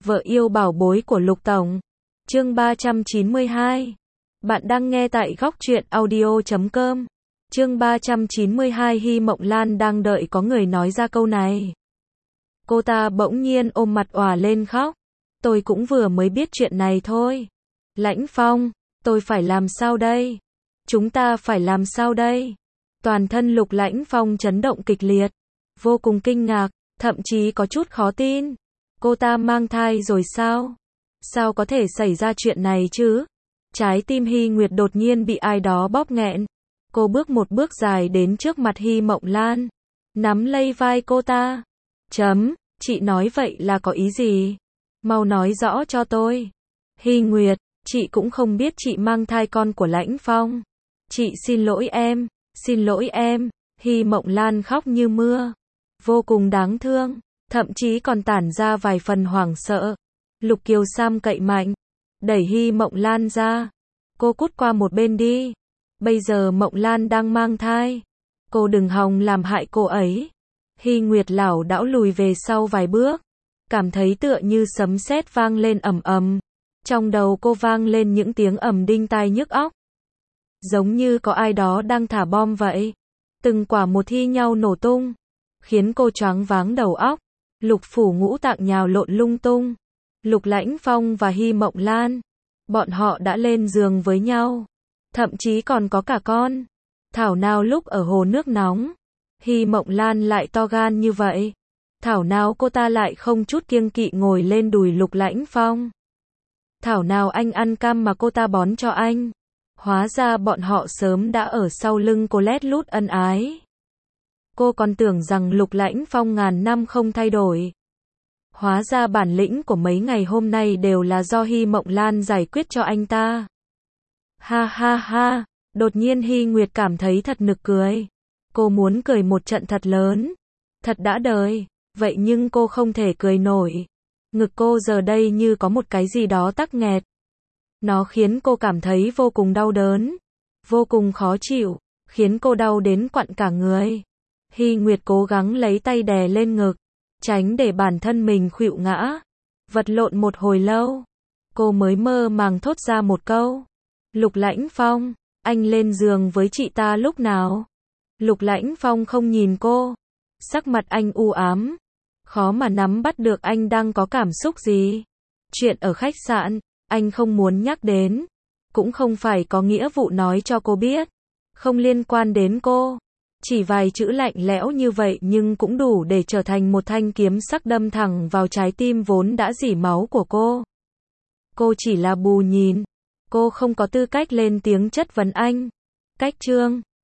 Vợ yêu bảo bối của Lục Tổng. Chương 392. Bạn đang nghe tại góc truyện audio.com. Chương 392. Hy Mộng Lan đang đợi có người nói ra câu này. Cô ta bỗng nhiên ôm mặt òa lên khóc. Tôi cũng vừa mới biết chuyện này thôi. Lãnh Phong, tôi phải làm sao đây? Chúng ta phải làm sao đây? Toàn thân Lục Lãnh Phong chấn động kịch liệt, vô cùng kinh ngạc, thậm chí có chút khó tin. Cô ta mang thai rồi sao? Sao có thể xảy ra chuyện này chứ? Trái tim Hy Nguyệt đột nhiên bị ai đó bóp nghẹn. Cô bước một bước dài đến trước mặt Hy Mộng Lan, nắm lấy vai cô ta. Chị nói vậy là có ý gì? Mau nói rõ cho tôi. Hy Nguyệt, chị cũng không biết chị mang thai con của Lãnh Phong. Chị xin lỗi em. Hy Mộng Lan khóc như mưa, vô cùng đáng thương, thậm chí còn tản ra vài phần hoảng sợ. Lục Kiều Sam cậy mạnh, đẩy Hy Mộng Lan ra. Cô cút qua một bên đi. Bây giờ Mộng Lan đang mang thai. Cô đừng hòng làm hại cô ấy. Hy Nguyệt lảo đảo lùi về sau vài bước, cảm thấy tựa như sấm sét vang lên ầm ầm. Trong đầu cô vang lên những tiếng ầm đinh tai nhức óc. Giống như có ai đó đang thả bom vậy. Từng quả một thi nhau nổ tung, khiến cô choáng váng đầu óc. Lục phủ ngũ tạng nhào lộn lung tung. Lục Lãnh Phong và Hy Mộng Lan, bọn họ đã lên giường với nhau, thậm chí còn có cả con. Thảo nào lúc ở hồ nước nóng, Hy Mộng Lan lại to gan như vậy. Thảo nào cô ta lại không chút kiêng kỵ ngồi lên đùi Lục Lãnh Phong. Thảo nào anh ăn cam mà cô ta bón cho anh. Hóa ra bọn họ sớm đã ở sau lưng cô lét lút ân ái. Cô còn tưởng rằng Lục Lãnh Phong ngàn năm không thay đổi. Hóa ra bản lĩnh của mấy ngày hôm nay đều là do Hy Mộng Lan giải quyết cho anh ta. Ha ha ha, đột nhiên Hy Nguyệt cảm thấy thật nực cười. Cô muốn cười một trận thật lớn, thật đã đời, vậy nhưng cô không thể cười nổi. Ngực cô giờ đây như có một cái gì đó tắc nghẹt. Nó khiến cô cảm thấy vô cùng đau đớn, vô cùng khó chịu, khiến cô đau đến quặn cả người. Hy Nguyệt cố gắng lấy tay đè lên ngực, tránh để bản thân mình khuỵu ngã. Vật lộn một hồi lâu, cô mới mơ màng thốt ra một câu. Lục Lãnh Phong, anh lên giường với chị ta lúc nào? Lục Lãnh Phong không nhìn cô, sắc mặt anh u ám, khó mà nắm bắt được anh đang có cảm xúc gì. Chuyện ở khách sạn, anh không muốn nhắc đến, cũng không phải có nghĩa vụ nói cho cô biết, không liên quan đến cô. Chỉ vài chữ lạnh lẽo như vậy nhưng cũng đủ để trở thành một thanh kiếm sắc đâm thẳng vào trái tim vốn đã rỉ máu của cô. Cô chỉ là bù nhìn, cô không có tư cách lên tiếng chất vấn anh. Cách chương